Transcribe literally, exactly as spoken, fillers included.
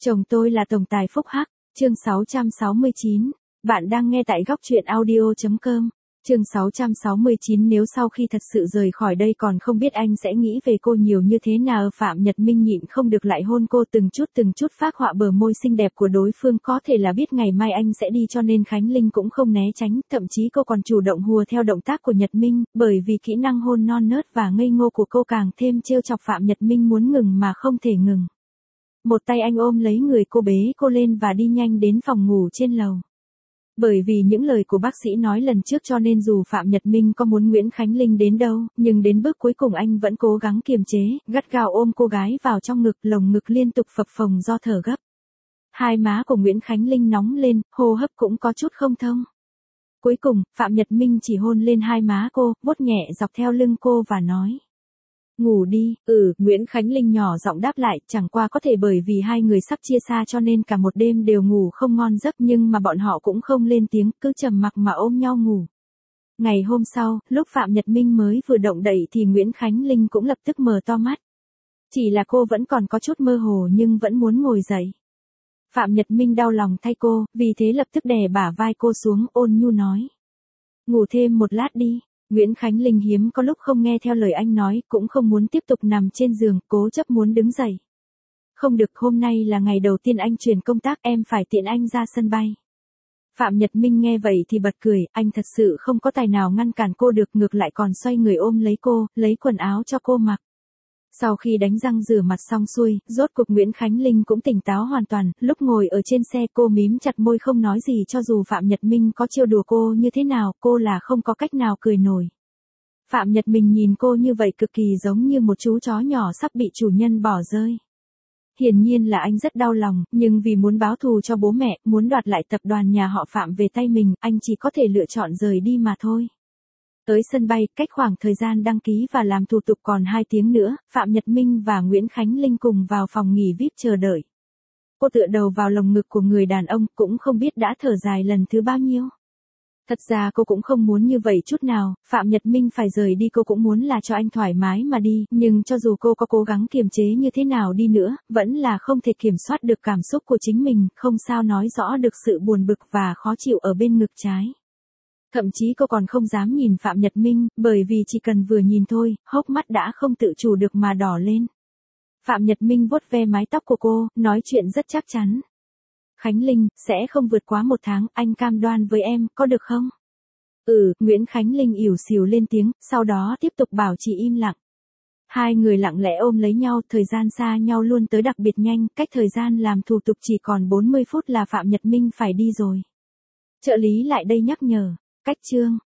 Chồng tôi là tổng tài phúc hắc, chương sáu trăm sáu mươi chín. Bạn đang nghe tại góc truyện audio chấm com. Chương sáu trăm sáu mươi chín. Nếu sau khi thật sự rời khỏi đây còn không biết anh sẽ nghĩ về cô nhiều như thế nào. Phạm Nhật Minh nhịn không được lại hôn cô từng chút từng chút, phác họa bờ môi xinh đẹp của đối phương. Có thể là biết ngày mai anh sẽ đi cho nên Khánh Linh cũng không né tránh, thậm chí cô còn chủ động hùa theo động tác của Nhật Minh, bởi vì kỹ năng hôn non nớt và ngây ngô của cô càng thêm trêu chọc Phạm Nhật Minh muốn ngừng mà không thể ngừng. Một tay anh ôm lấy người cô, bế cô lên và đi nhanh đến phòng ngủ trên lầu. Bởi vì những lời của bác sĩ nói lần trước cho nên dù Phạm Nhật Minh có muốn Nguyễn Khánh Linh đến đâu, nhưng đến bước cuối cùng anh vẫn cố gắng kiềm chế, gắt gao ôm cô gái vào trong ngực, lồng ngực liên tục phập phồng do thở gấp. Hai má của Nguyễn Khánh Linh nóng lên, hô hấp cũng có chút không thông. Cuối cùng, Phạm Nhật Minh chỉ hôn lên hai má cô, vuốt nhẹ dọc theo lưng cô và nói: ngủ đi. Ừ, Nguyễn Khánh Linh nhỏ giọng đáp lại, chẳng qua có thể bởi vì hai người sắp chia xa cho nên cả một đêm đều ngủ không ngon giấc, nhưng mà bọn họ cũng không lên tiếng, cứ trầm mặc mà ôm nhau ngủ. Ngày hôm sau, lúc Phạm Nhật Minh mới vừa động đậy thì Nguyễn Khánh Linh cũng lập tức mở to mắt. Chỉ là cô vẫn còn có chút mơ hồ nhưng vẫn muốn ngồi dậy. Phạm Nhật Minh đau lòng thay cô, vì thế lập tức đè bả vai cô xuống, ôn nhu nói: ngủ thêm một lát đi. Nguyễn Khánh Linh hiếm có lúc không nghe theo lời anh nói, cũng không muốn tiếp tục nằm trên giường, cố chấp muốn đứng dậy. Không được, hôm nay là ngày đầu tiên anh chuyển công tác, em phải tiện anh ra sân bay. Phạm Nhật Minh nghe vậy thì bật cười, anh thật sự không có tài nào ngăn cản cô được, ngược lại còn xoay người ôm lấy cô, lấy quần áo cho cô mặc. Sau khi đánh răng rửa mặt xong xuôi, rốt cuộc Nguyễn Khánh Linh cũng tỉnh táo hoàn toàn, lúc ngồi ở trên xe cô mím chặt môi không nói gì, cho dù Phạm Nhật Minh có trêu đùa cô như thế nào, cô là không có cách nào cười nổi. Phạm Nhật Minh nhìn cô như vậy cực kỳ giống như một chú chó nhỏ sắp bị chủ nhân bỏ rơi. Hiển nhiên là anh rất đau lòng, nhưng vì muốn báo thù cho bố mẹ, muốn đoạt lại tập đoàn nhà họ Phạm về tay mình, anh chỉ có thể lựa chọn rời đi mà thôi. Tới sân bay, cách khoảng thời gian đăng ký và làm thủ tục còn hai tiếng nữa, Phạm Nhật Minh và Nguyễn Khánh Linh cùng vào phòng nghỉ vi ai pi chờ đợi. Cô tựa đầu vào lồng ngực của người đàn ông, cũng không biết đã thở dài lần thứ bao nhiêu. Thật ra cô cũng không muốn như vậy chút nào, Phạm Nhật Minh phải rời đi cô cũng muốn là cho anh thoải mái mà đi, nhưng cho dù cô có cố gắng kiềm chế như thế nào đi nữa, vẫn là không thể kiểm soát được cảm xúc của chính mình, không sao nói rõ được sự buồn bực và khó chịu ở bên ngực trái. Thậm chí cô còn không dám nhìn Phạm Nhật Minh, bởi vì chỉ cần vừa nhìn thôi, hốc mắt đã không tự chủ được mà đỏ lên. Phạm Nhật Minh vuốt ve mái tóc của cô, nói chuyện rất chắc chắn. Khánh Linh, sẽ không vượt quá một tháng, anh cam đoan với em, có được không? Ừ, Nguyễn Khánh Linh ỉu xìu lên tiếng, sau đó tiếp tục bảo trì im lặng. Hai người lặng lẽ ôm lấy nhau, thời gian xa nhau luôn tới đặc biệt nhanh, cách thời gian làm thủ tục chỉ còn bốn mươi phút là Phạm Nhật Minh phải đi rồi. Trợ lý lại đây nhắc nhở. Cách chương